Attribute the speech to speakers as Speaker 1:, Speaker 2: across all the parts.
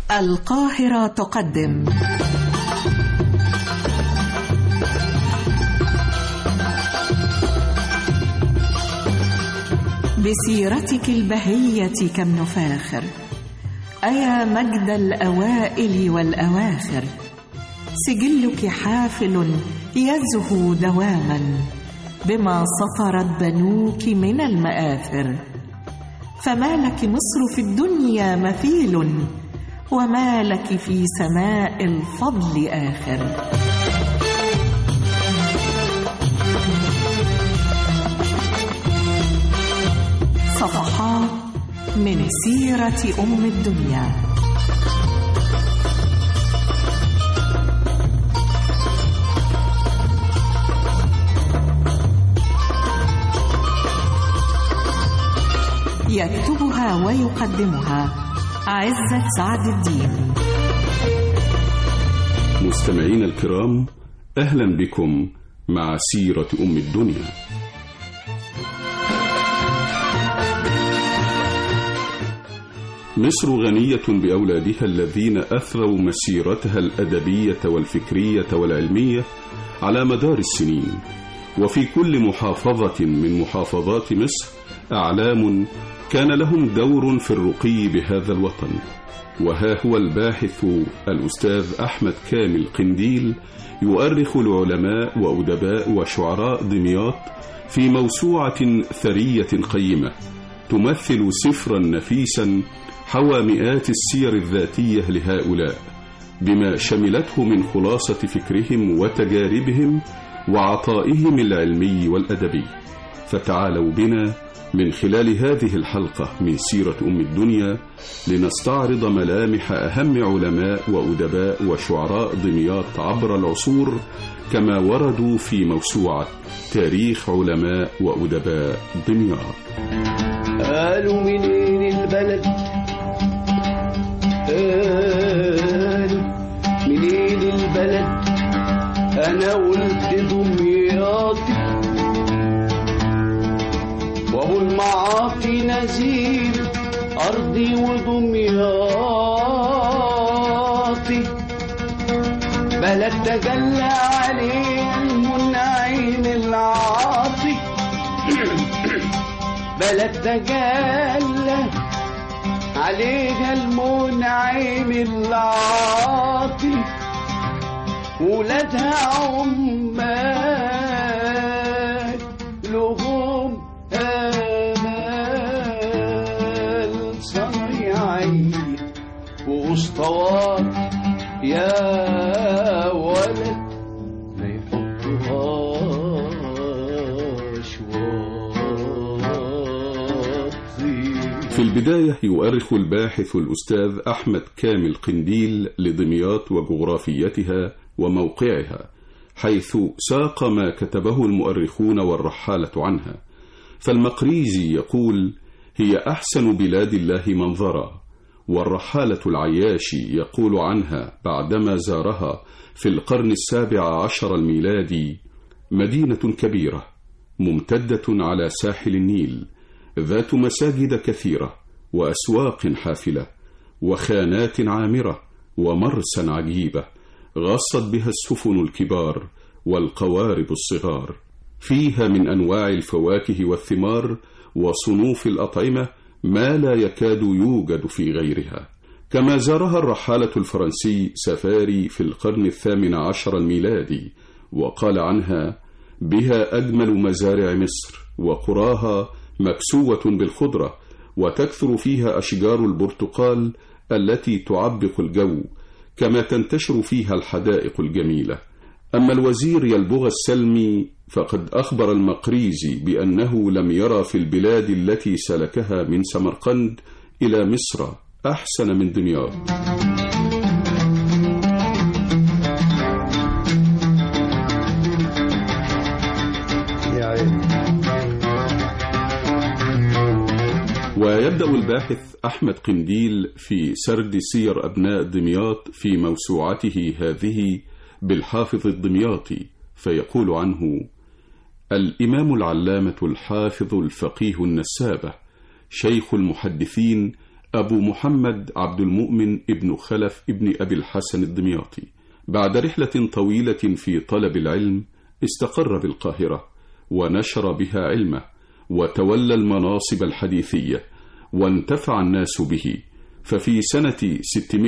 Speaker 1: القاهرة تقدم بسيرتك البهية كم نفاخر، أيا مجد الأوائل والأواخر، سجلك حافل يزهو دواما بما سطرت بنوك من المآثر، فما لك مصر في الدنيا مثيل، وما لك في سماء الفضل آخر. صفحات من سيرة أم الدنيا. يكتبها ويقدمها عزت سعد الدين.
Speaker 2: مستمعين الكرام، أهلا بكم مع سيرة أم الدنيا. مصر غنية بأولادها الذين أثروا مسيرتها الأدبية والفكرية والعلمية على مدار السنين، وفي كل محافظة من محافظات مصر أعلام كان لهم دور في الرقي بهذا الوطن. وها هو الباحث الأستاذ أحمد كامل قنديل يؤرخ العلماء وأدباء وشعراء دمياط في موسوعة ثرية قيمة تمثل سفرا نفيسا حوى مئات السير الذاتية لهؤلاء، بما شملته من خلاصة فكرهم وتجاربهم وعطائهم العلمي والأدبي. فتعالوا بنا من خلال هذه الحلقة من سيرة أم الدنيا لنستعرض ملامح أهم علماء وأدباء وشعراء دمياط عبر العصور، كما وردوا في موسوعة تاريخ علماء وأدباء دمياط.
Speaker 3: قالوا منين البلد، قالوا منين البلد، أنا قلت دمياطي، وابو المعاطي نزيل أرضي ودمياطي، بلد تجلى عليه المنعم العاطي، بلد تجلى عليها المنعم العاطي، ولادها عمال لهم آمال صنيعي وأسطوات، يا ولد ما يحطهاش واطي.
Speaker 2: في البداية يؤرخ الباحث الأستاذ أحمد كامل قنديل لدمياط وجغرافيتها وموقعها، حيث ساق ما كتبه المؤرخون والرحالة عنها. فالمقريزي يقول: هي أحسن بلاد الله منظرا. والرحالة العياشي يقول عنها بعدما زارها في القرن 17 الميلادي: مدينة كبيرة ممتدة على ساحل النيل، ذات مساجد كثيرة وأسواق حافلة وخانات عامرة ومرسى عجيبة غصت بها السفن الكبار والقوارب الصغار، فيها من أنواع الفواكه والثمار وصنوف الأطعمة ما لا يكاد يوجد في غيرها. كما زارها الرحالة الفرنسي سفاري في القرن 18 الميلادي، وقال عنها: بها أجمل مزارع مصر، وقراها مكسوة بالخضرة، وتكثر فيها أشجار البرتقال التي تعبق الجو، كما تنتشر فيها الحدائق الجميلة. أما الوزير يلبغ السلمي فقد أخبر المقريزي بأنه لم يرى في البلاد التي سلكها من سمرقند إلى مصر أحسن من دمياط. ويبدأ الباحث أحمد قنديل في سرد سير أبناء دمياط في موسوعته هذه بالحافظ الدمياطي، فيقول عنه: الإمام العلامة الحافظ الفقيه النسابة، شيخ المحدثين أبو محمد عبد المؤمن ابن خلف ابن أبي الحسن الدمياطي. بعد رحلة طويلة في طلب العلم استقر بالقاهرة ونشر بها علمه وتولى المناصب الحديثية وانتفع الناس به. ففي سنة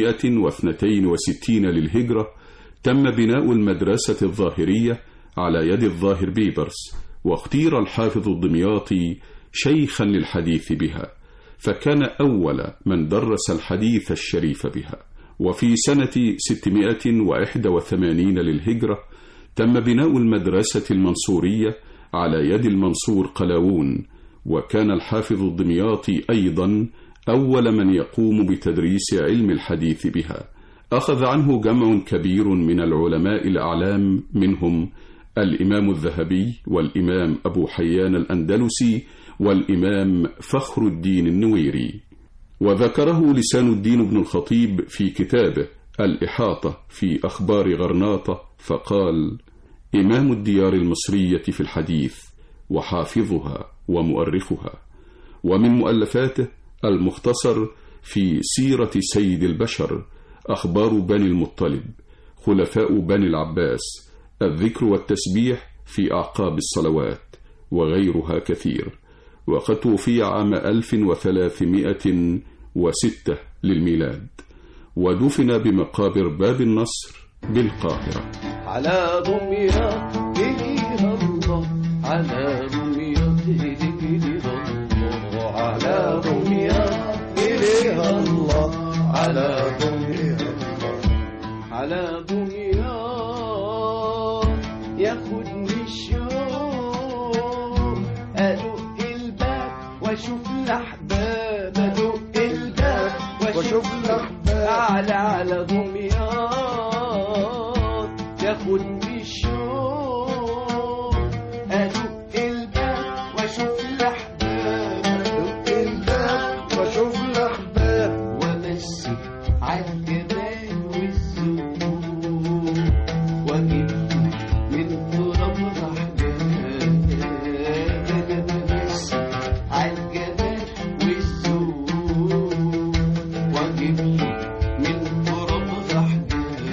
Speaker 2: 662 للهجرة تم بناء المدرسة الظاهرية على يد الظاهر بيبرس، واختير الحافظ الدمياطي شيخا للحديث بها، فكان أول من درس الحديث الشريف بها. وفي سنة 681 للهجرة تم بناء المدرسة المنصورية على يد المنصور قلاوون، وكان الحافظ الدمياطي أيضا أول من يقوم بتدريس علم الحديث بها. أخذ عنه جمع كبير من العلماء الأعلام، منهم الإمام الذهبي والإمام أبو حيان الأندلسي والإمام فخر الدين النويري. وذكره لسان الدين بن الخطيب في كتابه الإحاطة في أخبار غرناطة، فقال: إمام الديار المصرية في الحديث وحافظها ومؤرخها. ومن مؤلفاته المختصر في سيرة سيد البشر، أخبار بني المطلب، خلفاء بني العباس، الذكر والتسبيح في أعقاب الصلوات، وغيرها كثير. وقد توفي عام 1306 للميلاد، ودفن بمقابر باب النصر بالقاهرة.
Speaker 3: على دمياط إله الله، على دمياط إله الله، على دمياط إله الله، على دمياط، على دمياط ياخدني الشوق، أدق الباب وأشوف الأحباب، أدق الباب وأشوف الأحباب، على دمياط ياخدني الشوق، أدق الباب وأشوف الأحباب، أدق الباب وأشوف الأحباب، وأمسك عالجمال والذوق، وأجيب من تراب رحمن، أنا بمسك عالجمال والذوق، وأجيب من تراب رحمن،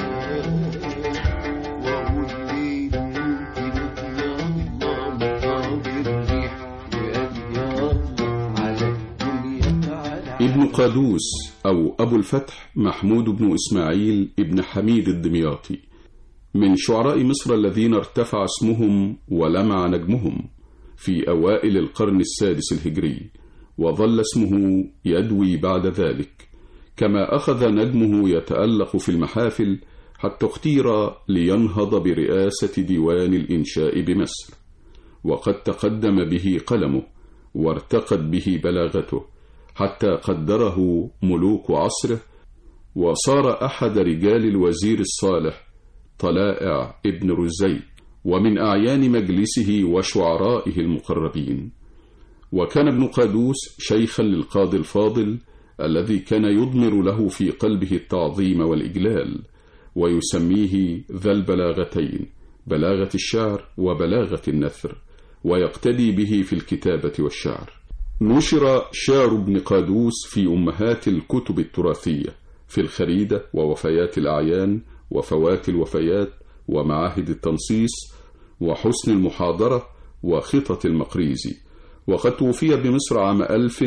Speaker 3: وأقول ليه ممكن يا الله مطاب الريح، وقال يا الله على الدنيا تعالى.
Speaker 2: ابن قادوس أو أبو الفتح محمود بن إسماعيل ابن حميد الدمياطي من شعراء مصر الذين ارتفع اسمهم ولمع نجمهم في أوائل القرن السادس الهجري، وظل اسمه يدوي بعد ذلك، كما أخذ نجمه يتألق في المحافل حتى اختير لينهض برئاسة ديوان الإنشاء بمصر. وقد تقدم به قلمه وارتقت به بلاغته حتى قدره ملوك عصره، وصار أحد رجال الوزير الصالح طلائع ابن رزي، ومن أعيان مجلسه وشعرائه المقربين. وكان ابن قادوس شيخا للقاضي الفاضل الذي كان يضمر له في قلبه التعظيم والإجلال، ويسميه ذا البلاغتين، بلاغة الشعر وبلاغة النثر، ويقتدي به في الكتابة والشعر. نشر شعر ابن قادوس في أمهات الكتب التراثية، في الخريدة ووفيات الأعيان وفوات الوفيات ومعاهد التنصيص وحسن المحاضرة وخطط المقريزي. وقد توفي بمصر عام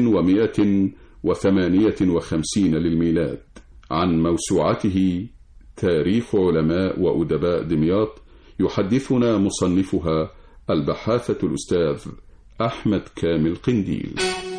Speaker 2: 1158 للميلاد. عن موسوعته تاريخ علماء وأدباء دمياط يحدثنا مصنفها البحاثة الأستاذ أحمد كامل قنديل.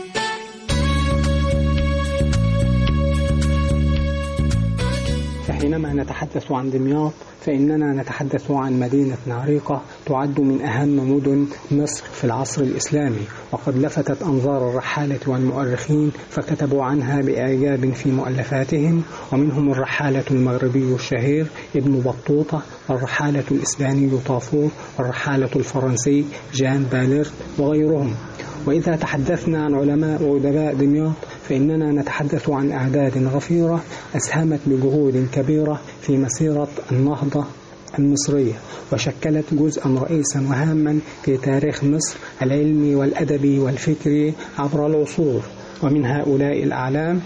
Speaker 4: فحينما نتحدث عن دمياط فإننا نتحدث عن مدينة عريقة تعد من أهم مدن مصر في العصر الإسلامي، وقد لفتت أنظار الرحالة والمؤرخين فكتبوا عنها بإعجاب في مؤلفاتهم، ومنهم الرحالة المغربي الشهير ابن بطوطة، والرحالة الإسباني طافور، والرحالة الفرنسي جان باليرت وغيرهم. وإذا تحدثنا عن علماء وأدباء دمياط فإننا نتحدث عن أعداد غفيرة أسهمت بجهود كبيرة في مسيرة النهضة المصرية، وشكلت جزءا رئيسا وهاما في تاريخ مصر العلمي والأدبي والفكري عبر العصور. ومن هؤلاء الأعلام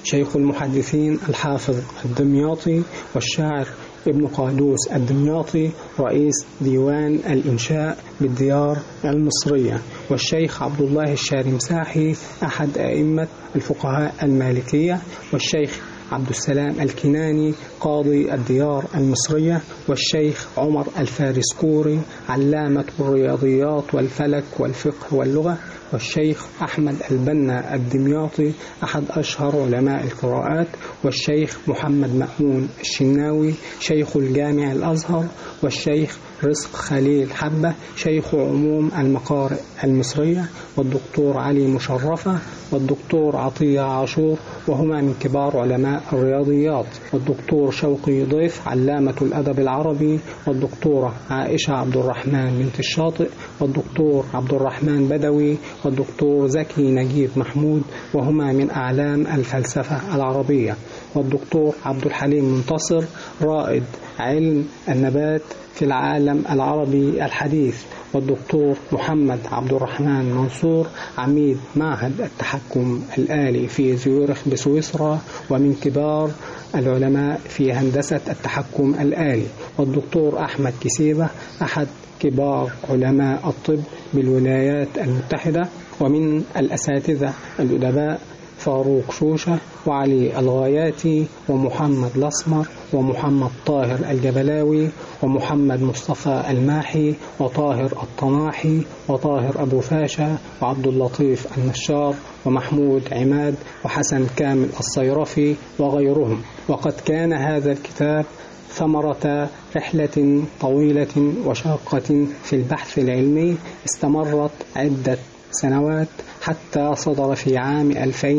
Speaker 4: شيخ المحدثين الحافظ الدمياطي، والشاعر ابن قادوس الدمياطي رئيس ديوان الإنشاء بالديار المصرية، والشيخ عبد الله الشارمساحي أحد أئمة الفقهاء المالكية، والشيخ عبد السلام الكناني قاضي الديار المصرية، والشيخ عمر الفارسكوري علامة الرياضيات والفلك والفقه واللغة، والشيخ أحمد البنا الدمياطي أحد أشهر علماء القراءات، والشيخ محمد مأمون الشناوي شيخ الجامع الأزهر، والشيخ رزق خليل حبة شيخ عموم المقارئ المصرية، والدكتور علي مشرفة، والدكتور عطية عاشور وهما من كبار علماء الرياضيات، والدكتور شوقي ضيف علامة الأدب العربي، والدكتورة عائشة عبد الرحمن بنت الشاطئ، والدكتور عبد الرحمن بدوي، والدكتور زكي نجيب محمود وهما من أعلام الفلسفة العربية، والدكتور عبد الحليم منتصر رائد علم النبات في العالم العربي الحديث، والدكتور محمد عبد الرحمن منصور عميد معهد التحكم الآلي في زيورخ بسويسرا ومن كبار العلماء في هندسة التحكم الآلي، والدكتور أحمد كسيبة أحد كبار علماء الطب بالولايات المتحدة، ومن الأساتذة الأدباء فاروق شوشة وعلي الغاياتي ومحمد الأسمر ومحمد طاهر الجبلاوي ومحمد مصطفى الماحي وطاهر الطماحي وطاهر أبو فاشا وعبد اللطيف النشار ومحمود عماد وحسن كامل الصيرفي وغيرهم. وقد كان هذا الكتاب ثمرة رحلة طويلة وشاقة في البحث العلمي استمرت عدة سنوات حتى صدر في عام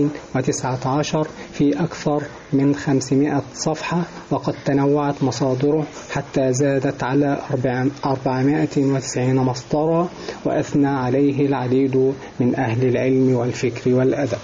Speaker 4: 2019 في أكثر من 500 صفحة، وقد تنوعت مصادره حتى زادت على 490 مصدرا، وأثنى عليه العديد من أهل العلم والفكر والأدب.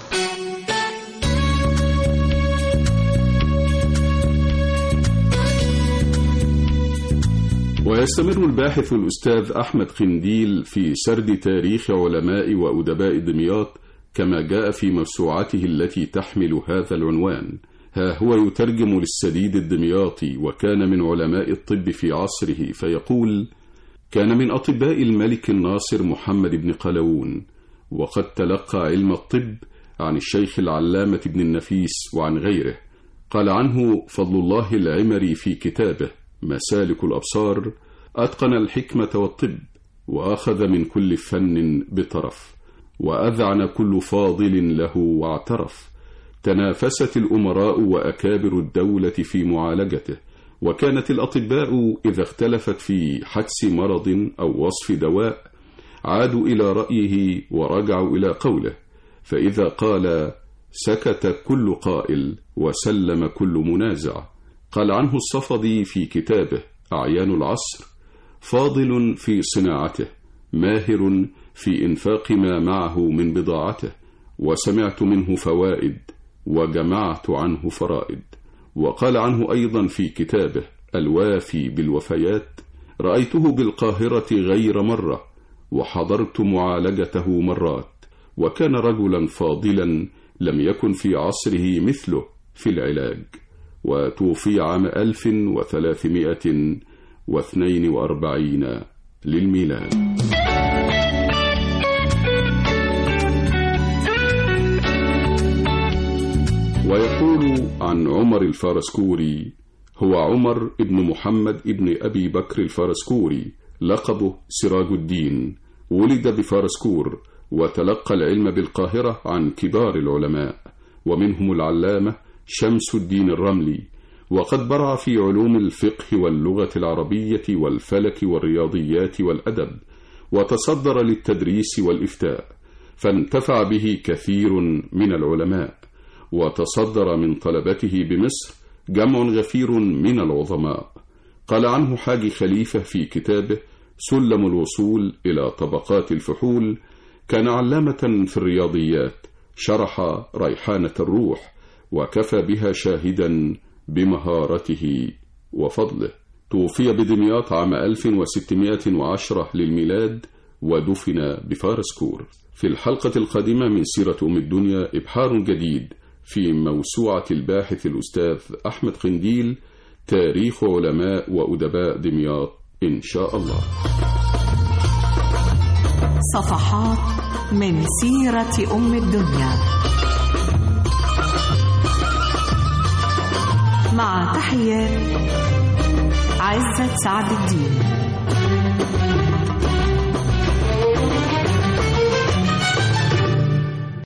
Speaker 2: ويستمر الباحث الأستاذ أحمد قنديل في سرد تاريخ علماء وأدباء دمياط كما جاء في موسوعته التي تحمل هذا العنوان. ها هو يترجم للسديد الدمياطي وكان من علماء الطب في عصره فيقول: كان من أطباء الملك الناصر محمد بن قلاوون، وقد تلقى علم الطب عن الشيخ العلامة بن النفيس وعن غيره. قال عنه فضل الله العمري في كتابه مسالك الأبصار: أتقن الحكمة والطب، وأخذ من كل فن بطرف، وأذعن كل فاضل له واعترف. تنافست الأمراء وأكابر الدولة في معالجته، وكانت الأطباء إذا اختلفت في حدس مرض أو وصف دواء عادوا إلى رأيه ورجعوا إلى قوله، فإذا قال سكت كل قائل وسلم كل منازع. قال عنه الصفدي في كتابه أعيان العصر: فاضل في صناعته، ماهر في إنفاق ما معه من بضاعته، وسمعت منه فوائد وجمعت عنه فرائد. وقال عنه أيضا في كتابه الوافي بالوفيات: رأيته بالقاهرة غير مرة، وحضرت معالجته مرات، وكان رجلا فاضلا لم يكن في عصره مثله في العلاج. وتوفي عام 1342 للميلاد. ويقول عن عمر الفارسكوري: هو عمر ابن محمد ابن أبي بكر الفارسكوري، لقبه سراج الدين، ولد بفارسكور، وتلقى العلم بالقاهرة عن كبار العلماء، ومنهم العلامة شمس الدين الرملي، وقد برع في علوم الفقه واللغة العربية والفلك والرياضيات والأدب، وتصدر للتدريس والإفتاء، فانتفع به كثير من العلماء، وتصدر من طلبته بمصر جمع غفير من العظماء. قال عنه حاج خليفة في كتابه سلم الوصول إلى طبقات الفحول: كان علامة في الرياضيات، شرح ريحانة الروح، وكفى بها شاهدا بمهارته وفضله. توفي بدمياط عام 1610 للميلاد، ودفن بفارسكور. في الحلقة القادمة من سيرة أم الدنيا إبحار جديد في موسوعة الباحث الأستاذ أحمد قنديل، تاريخ علماء وأدباء دمياط إن شاء الله.
Speaker 1: صفحات من سيرة أم الدنيا، مع تحيات عزت سعد الدين.